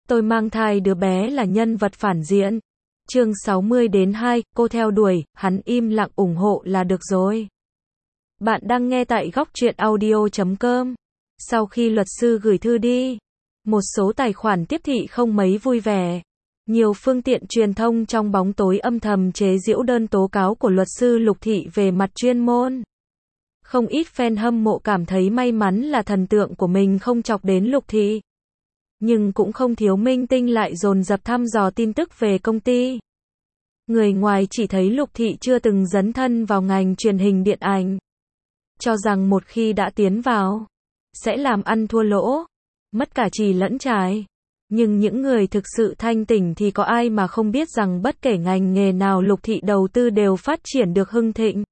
Tôi mang thai đứa bé là nhân vật phản diện. Chương 60-2, cô theo đuổi, hắn im lặng ủng hộ là được rồi. Bạn đang nghe tại góc truyện audio.com. Sau khi luật sư gửi thư đi, một số tài khoản tiếp thị không mấy vui vẻ. Nhiều phương tiện truyền thông trong bóng tối âm thầm chế giễu đơn tố cáo của luật sư Lục Thị về mặt chuyên môn. Không ít fan hâm mộ cảm thấy may mắn là thần tượng của mình không chọc đến Lục Thị. Nhưng cũng không thiếu minh tinh lại dồn dập thăm dò tin tức về công ty. Người ngoài chỉ thấy Lục Thị chưa từng dấn thân vào ngành truyền hình điện ảnh. Cho rằng một khi đã tiến vào, sẽ làm ăn thua lỗ, mất cả trì lẫn trải. Nhưng những người thực sự thanh tỉnh thì có ai mà không biết rằng bất kể ngành nghề nào Lục Thị đầu tư đều phát triển được hưng thịnh.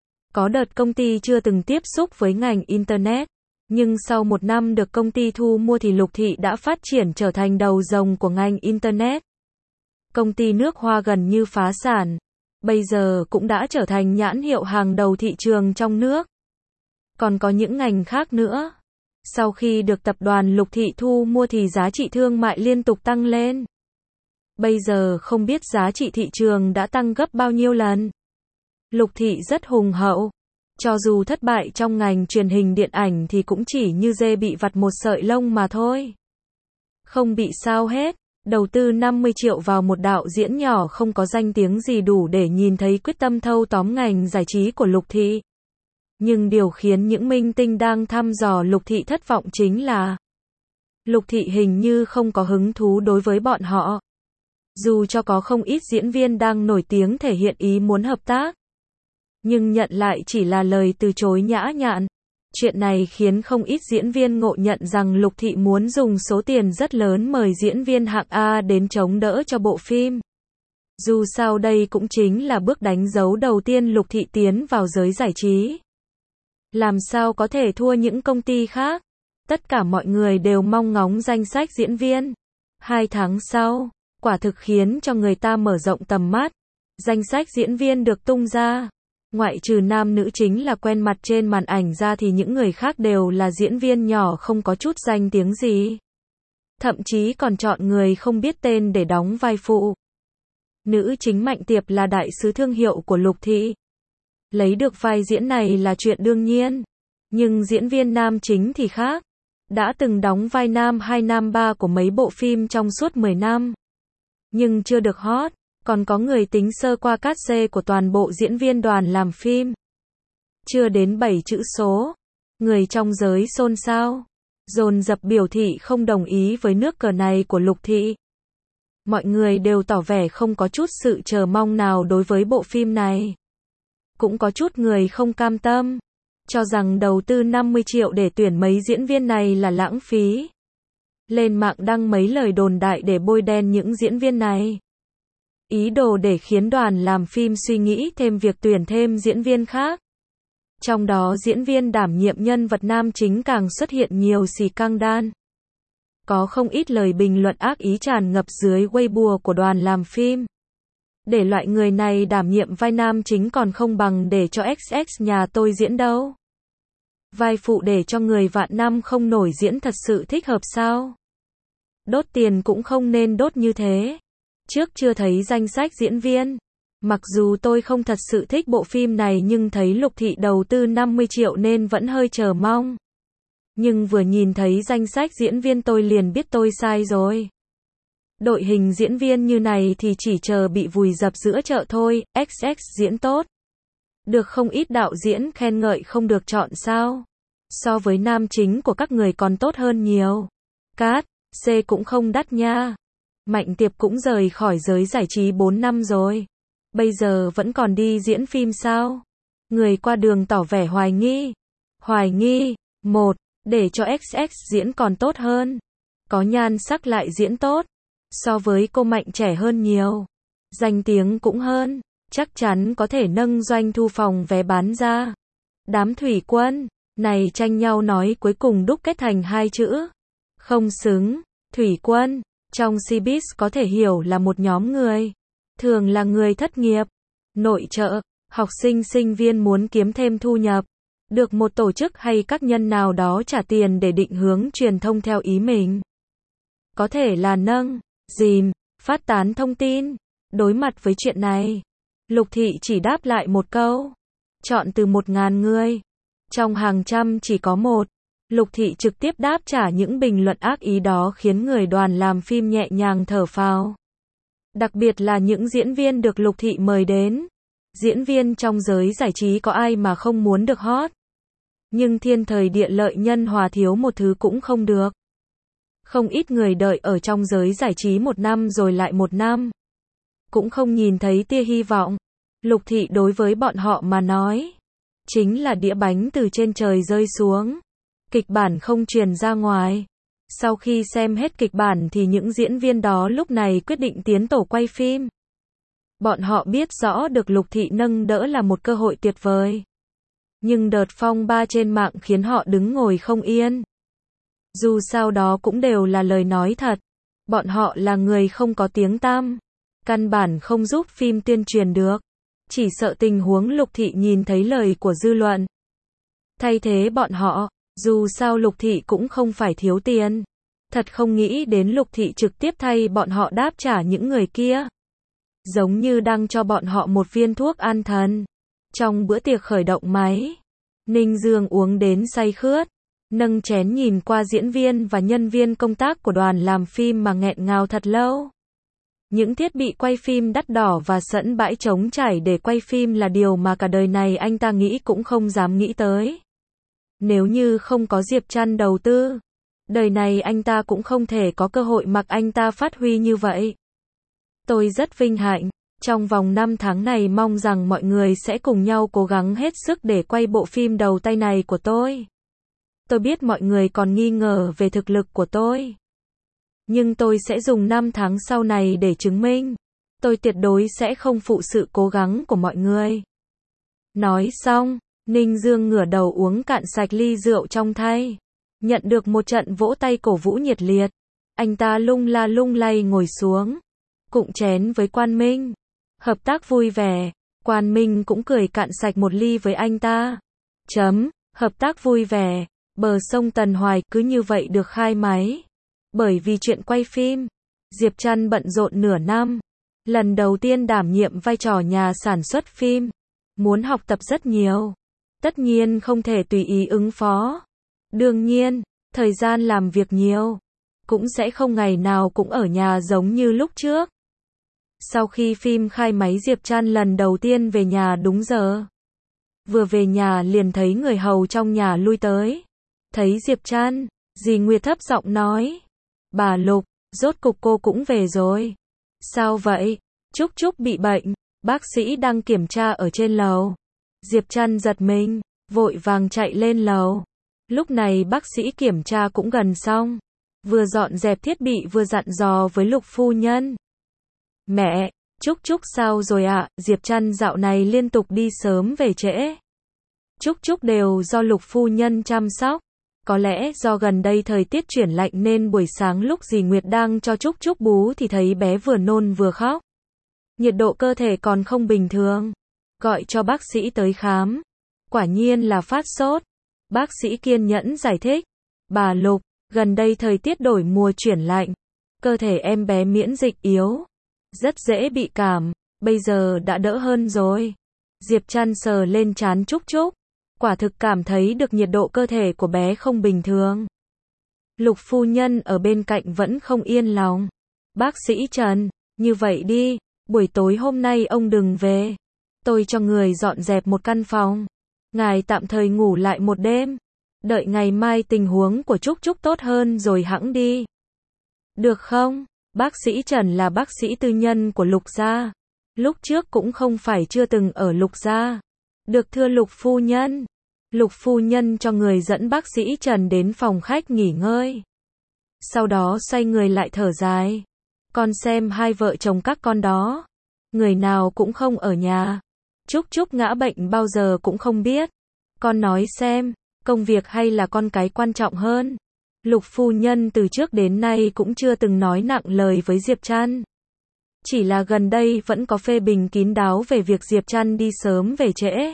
Có đợt công ty chưa từng tiếp xúc với ngành Internet. Nhưng sau một năm được công ty thu mua thì Lục Thị đã phát triển trở thành đầu rồng của ngành Internet. Công ty nước Hoa gần như phá sản. Bây giờ cũng đã trở thành nhãn hiệu hàng đầu thị trường trong nước. Còn có những ngành khác nữa. Sau khi được tập đoàn Lục Thị thu mua thì giá trị thương mại liên tục tăng lên. Bây giờ không biết giá trị thị trường đã tăng gấp bao nhiêu lần. Lục Thị rất hùng hậu. Cho dù thất bại trong ngành truyền hình điện ảnh thì cũng chỉ như dê bị vặt một sợi lông mà thôi. Không bị sao hết. Đầu tư 50 triệu vào một đạo diễn nhỏ không có danh tiếng gì đủ để nhìn thấy quyết tâm thâu tóm ngành giải trí của Lục Thị. Nhưng điều khiến những minh tinh đang thăm dò Lục Thị thất vọng chính là Lục Thị hình như không có hứng thú đối với bọn họ. Dù cho có không ít diễn viên đang nổi tiếng thể hiện ý muốn hợp tác, nhưng nhận lại chỉ là lời từ chối nhã nhặn. Chuyện này khiến không ít diễn viên ngộ nhận rằng Lục Thị muốn dùng số tiền rất lớn mời diễn viên hạng A đến chống đỡ cho bộ phim. Dù sao đây cũng chính là bước đánh dấu đầu tiên Lục Thị tiến vào giới giải trí. Làm sao có thể thua những công ty khác? Tất cả mọi người đều mong ngóng danh sách diễn viên. 2 tháng sau, quả thực khiến cho người ta mở rộng tầm mắt. Danh sách diễn viên được tung ra. Ngoại trừ nam nữ chính là quen mặt trên màn ảnh ra thì những người khác đều là diễn viên nhỏ không có chút danh tiếng gì. Thậm chí còn chọn người không biết tên để đóng vai phụ. Nữ chính Mạnh Tiệp là đại sứ thương hiệu của Lục Thị. Lấy được vai diễn này là chuyện đương nhiên. Nhưng diễn viên nam chính thì khác. Đã từng đóng vai nam 2 nam 3 của mấy bộ phim trong suốt 10 năm. Nhưng chưa được hot. Còn có người tính sơ qua cát xê của toàn bộ diễn viên đoàn làm phim. Chưa đến 7 chữ số. Người trong giới xôn xao. Dồn dập biểu thị không đồng ý với nước cờ này của Lục Thị. Mọi người đều tỏ vẻ không có chút sự chờ mong nào đối với bộ phim này. Cũng có chút người không cam tâm. Cho rằng đầu tư 50 triệu để tuyển mấy diễn viên này là lãng phí. Lên mạng đăng mấy lời đồn đại để bôi đen những diễn viên này. Ý đồ để khiến đoàn làm phim suy nghĩ thêm việc tuyển thêm diễn viên khác. Trong đó diễn viên đảm nhiệm nhân vật nam chính càng xuất hiện nhiều xì căng đan. Có không ít lời bình luận ác ý tràn ngập dưới Weibo của đoàn làm phim. Để loại người này đảm nhiệm vai nam chính còn không bằng để cho XX nhà tôi diễn đâu. Vai phụ để cho người vạn năm không nổi diễn thật sự thích hợp sao? Đốt tiền cũng không nên đốt như thế. Trước chưa thấy danh sách diễn viên. Mặc dù tôi không thật sự thích bộ phim này nhưng thấy Lục Thị đầu tư 50 triệu nên vẫn hơi chờ mong. Nhưng vừa nhìn thấy danh sách diễn viên tôi liền biết tôi sai rồi. Đội hình diễn viên như này thì chỉ chờ bị vùi dập giữa chợ thôi. XX diễn tốt. Được không ít đạo diễn khen ngợi không được chọn sao. So với nam chính của các người còn tốt hơn nhiều. Cát C cũng không đắt nha. Mạnh Tiệp cũng rời khỏi giới giải trí 4 năm rồi. Bây giờ vẫn còn đi diễn phim sao? Người qua đường tỏ vẻ hoài nghi. Hoài nghi. 1. Để cho XX diễn còn tốt hơn. Có nhan sắc lại diễn tốt. So với cô Mạnh trẻ hơn nhiều. Danh tiếng cũng hơn. Chắc chắn có thể nâng doanh thu phòng vé bán ra. Đám thủy quân này tranh nhau nói cuối cùng đúc kết thành 2 chữ. Không xứng. Thủy quân trong showbiz có thể hiểu là một nhóm người. Thường là người thất nghiệp, nội trợ, học sinh sinh viên muốn kiếm thêm thu nhập. Được một tổ chức hay các nhân nào đó trả tiền để định hướng truyền thông theo ý mình. có thể là nâng, dìm, phát tán thông tin. Đối mặt với chuyện này, Lục Thị chỉ đáp lại một câu. Chọn từ 1.000 người. Trong hàng trăm chỉ có một. Lục Thị trực tiếp đáp trả những bình luận ác ý đó khiến người đoàn làm phim nhẹ nhàng thở phào. Đặc biệt là những diễn viên được Lục Thị mời đến. Diễn viên trong giới giải trí có ai mà không muốn được hot. Nhưng thiên thời địa lợi nhân hòa thiếu một thứ cũng không được. Không ít người đợi ở trong giới giải trí 1 năm rồi lại 1 năm. Cũng không nhìn thấy tia hy vọng. Lục Thị đối với bọn họ mà nói, chính là đĩa bánh từ trên trời rơi xuống. Kịch bản không truyền ra ngoài. Sau khi xem hết kịch bản thì những diễn viên đó lúc này quyết định tiến tổ quay phim. Bọn họ biết rõ được Lục Thị nâng đỡ là một cơ hội tuyệt vời. Nhưng đợt phong ba trên mạng khiến họ đứng ngồi không yên. Dù sao đó cũng đều là lời nói thật. Bọn họ là người không có tiếng tăm. Căn bản không giúp phim tuyên truyền được. Chỉ sợ tình huống Lục Thị nhìn thấy lời của dư luận. Thay thế bọn họ, dù sao Lục Thị cũng không phải thiếu tiền. Thật không nghĩ đến Lục Thị trực tiếp thay bọn họ đáp trả những người kia. Giống như đang cho bọn họ một viên thuốc an thần. Trong bữa tiệc khởi động máy, Ninh Dương uống đến say khướt. Nâng chén nhìn qua diễn viên và nhân viên công tác của đoàn làm phim mà nghẹn ngào thật lâu. Những thiết bị quay phim đắt đỏ và sẵn bãi trống trải để quay phim là điều mà cả đời này anh ta nghĩ cũng không dám nghĩ tới. Nếu như không có Diệp Trăn đầu tư, đời này anh ta cũng không thể có cơ hội mặc anh ta phát huy như vậy. Tôi rất vinh hạnh. Trong vòng 5 tháng này mong rằng mọi người sẽ cùng nhau cố gắng hết sức để quay bộ phim đầu tay này của tôi. Tôi biết mọi người còn nghi ngờ về thực lực của tôi. Nhưng tôi sẽ dùng 5 tháng sau này để chứng minh. Tôi tuyệt đối sẽ không phụ sự cố gắng của mọi người. Nói xong, Ninh Dương ngửa đầu uống cạn sạch ly rượu trong tay. Nhận được một trận vỗ tay cổ vũ nhiệt liệt. Anh ta lung la lung lay ngồi xuống. Cụng chén với Quan Minh. Hợp tác vui vẻ. Quan Minh cũng cười cạn sạch một ly với anh ta. Hợp tác vui vẻ. Bờ sông Tần Hoài cứ như vậy được khai máy. Bởi vì chuyện quay phim, Diệp Trăn bận rộn nửa năm. Lần đầu tiên đảm nhiệm vai trò nhà sản xuất phim. Muốn học tập rất nhiều. Tất nhiên không thể tùy ý ứng phó. Đương nhiên, thời gian làm việc nhiều. Cũng sẽ không ngày nào cũng ở nhà giống như lúc trước. Sau khi phim khai máy Diệp Trăn lần đầu tiên về nhà đúng giờ. Vừa về nhà liền thấy người hầu trong nhà lui tới. Thấy Diệp Trăn, dì Nguyệt thấp giọng nói. Bà Lục, rốt cục cô cũng về rồi. Sao vậy? Trúc Trúc bị bệnh, bác sĩ đang kiểm tra ở trên lầu. Diệp Trăn giật mình, vội vàng chạy lên lầu. Lúc này bác sĩ kiểm tra cũng gần xong. Vừa dọn dẹp thiết bị vừa dặn dò với Lục phu nhân. Mẹ, Trúc Trúc sao rồi ạ? Diệp Trăn dạo này liên tục đi sớm về trễ. Trúc Trúc đều do Lục phu nhân chăm sóc. Có lẽ do gần đây thời tiết chuyển lạnh nên buổi sáng lúc dì Nguyệt đang cho Trúc Trúc bú thì thấy bé vừa nôn vừa khóc. Nhiệt độ cơ thể còn không bình thường. Gọi cho bác sĩ tới khám. Quả nhiên là phát sốt. Bác sĩ kiên nhẫn giải thích. Bà Lục, gần đây thời tiết đổi mùa chuyển lạnh. Cơ thể em bé miễn dịch yếu. Rất dễ bị cảm. Bây giờ đã đỡ hơn rồi. Diệp Trăn sờ lên trán Trúc Trúc. Quả thực cảm thấy được nhiệt độ cơ thể của bé không bình thường. Lục phu nhân ở bên cạnh vẫn không yên lòng. Bác sĩ Trần, như vậy đi, buổi tối hôm nay ông đừng về. Tôi cho người dọn dẹp một căn phòng. Ngài tạm thời ngủ lại một đêm. Đợi ngày mai tình huống của Trúc Trúc tốt hơn rồi hẵng đi. Được không? Bác sĩ Trần là bác sĩ tư nhân của Lục gia. Lúc trước cũng không phải chưa từng ở Lục gia. Được thưa Lục phu nhân. Lục phu nhân cho người dẫn bác sĩ Trần đến phòng khách nghỉ ngơi. Sau đó xoay người lại thở dài. Con xem hai vợ chồng các con đó. Người nào cũng không ở nhà. Trúc Trúc ngã bệnh bao giờ cũng không biết. Con nói xem, công việc hay là con cái quan trọng hơn. Lục phu nhân từ trước đến nay cũng chưa từng nói nặng lời với Diệp Trăn. Chỉ là gần đây vẫn có phê bình kín đáo về việc Diệp Trăn đi sớm về trễ.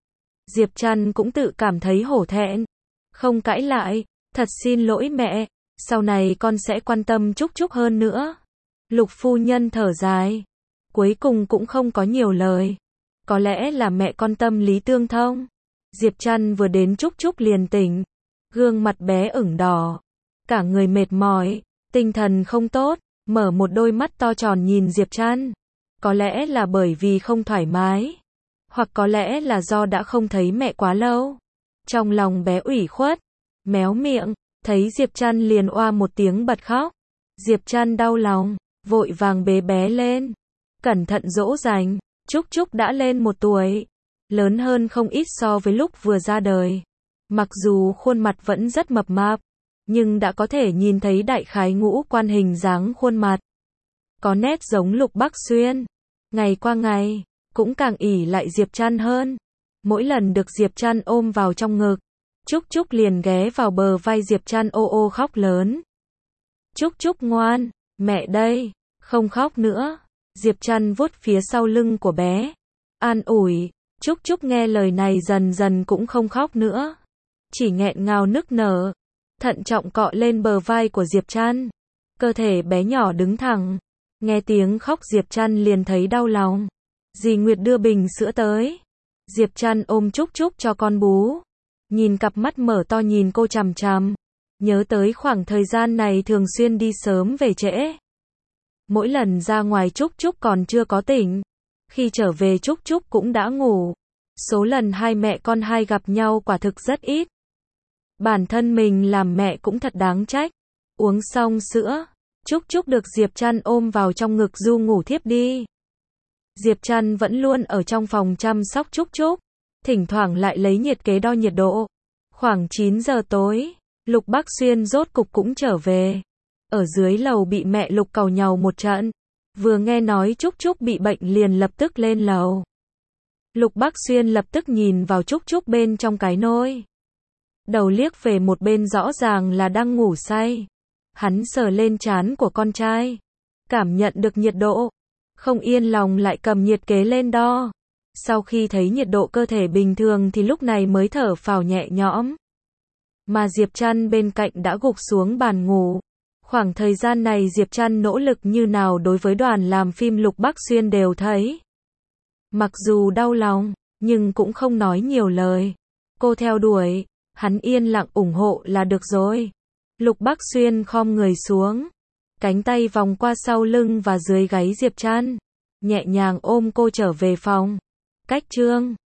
Diệp Trăn cũng tự cảm thấy hổ thẹn. Không cãi lại, thật xin lỗi mẹ. Sau này con sẽ quan tâm Trúc Trúc hơn nữa. Lục phu nhân thở dài. Cuối cùng cũng không có nhiều lời. Có lẽ là mẹ con tâm lý tương thông. Diệp Trăn vừa đến Trúc Trúc liền tỉnh. Gương mặt bé ửng đỏ. Cả người mệt mỏi, tinh thần không tốt, mở một đôi mắt to tròn nhìn Diệp Trăn. Có lẽ là bởi vì không thoải mái. Hoặc có lẽ là do đã không thấy mẹ quá lâu. Trong lòng bé ủy khuất, méo miệng, thấy Diệp Trăn liền oa một tiếng bật khóc. Diệp Trăn đau lòng, vội vàng bế bé lên. Cẩn thận dỗ dành, Trúc Trúc đã lên 1 tuổi. Lớn hơn không ít so với lúc vừa ra đời. Mặc dù khuôn mặt vẫn rất mập mạp, nhưng đã có thể nhìn thấy đại khái ngũ quan hình dáng khuôn mặt. Có nét giống Lục Bắc Xuyên. Ngày qua ngày, cũng càng ỷ lại Diệp Trăn hơn. Mỗi lần được Diệp Trăn ôm vào trong ngực, Trúc Trúc liền ghé vào bờ vai Diệp Trăn ô ô khóc lớn. Trúc Trúc ngoan, mẹ đây, không khóc nữa. Diệp Trăn vuốt phía sau lưng của bé, an ủi. Trúc Trúc nghe lời này dần dần cũng không khóc nữa, chỉ nghẹn ngào nức nở, thận trọng cọ lên bờ vai của Diệp Trăn. Cơ thể bé nhỏ đứng thẳng, nghe tiếng khóc Diệp Trăn liền thấy đau lòng. Dì Nguyệt đưa bình sữa tới. Diệp Trăn ôm Trúc Trúc cho con bú. Nhìn cặp mắt mở to nhìn cô chằm chằm. Nhớ tới khoảng thời gian này thường xuyên đi sớm về trễ. Mỗi lần ra ngoài Trúc Trúc còn chưa có tỉnh. Khi trở về Trúc Trúc cũng đã ngủ. Số lần hai mẹ con hai gặp nhau quả thực rất ít. Bản thân mình làm mẹ cũng thật đáng trách. Uống xong sữa, Trúc Trúc được Diệp Trăn ôm vào trong ngực du ngủ thiếp đi. Diệp Trăn vẫn luôn ở trong phòng chăm sóc Trúc Trúc, thỉnh thoảng lại lấy nhiệt kế đo nhiệt độ. Khoảng 9 giờ tối, Lục Bắc Xuyên rốt cục cũng trở về. Ở dưới lầu bị mẹ Lục càu nhàu một trận. Vừa nghe nói Trúc Trúc bị bệnh liền lập tức lên lầu. Lục Bắc Xuyên lập tức nhìn vào Trúc Trúc bên trong cái nôi. Đầu liếc về một bên rõ ràng là đang ngủ say. Hắn sờ lên trán của con trai, cảm nhận được nhiệt độ. Không yên lòng lại cầm nhiệt kế lên đo. Sau khi thấy nhiệt độ cơ thể bình thường thì lúc này mới thở phào nhẹ nhõm. Mà Diệp Trăn bên cạnh đã gục xuống bàn ngủ. Khoảng thời gian này Diệp Trăn nỗ lực như nào đối với đoàn làm phim Lục Bắc Xuyên đều thấy. Mặc dù đau lòng, nhưng cũng không nói nhiều lời. Cô theo đuổi, hắn yên lặng ủng hộ là được rồi. Lục Bắc Xuyên khom người xuống, cánh tay vòng qua sau lưng và dưới gáy Diệp Trăn, nhẹ nhàng ôm cô trở về phòng. Cách chương